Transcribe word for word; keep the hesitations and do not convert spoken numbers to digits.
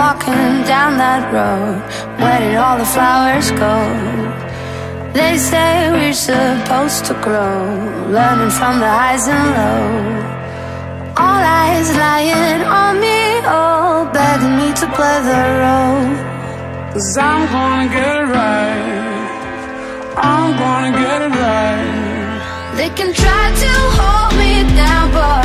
walking down that road. Where did all the flowers go? They say we're supposed to grow, learning from the highs and lows. All eyes lying on me, oh, begging me to play the role. 'Cause I'm gonna get it right, I'm gonna get it right. They can try to hold me down, but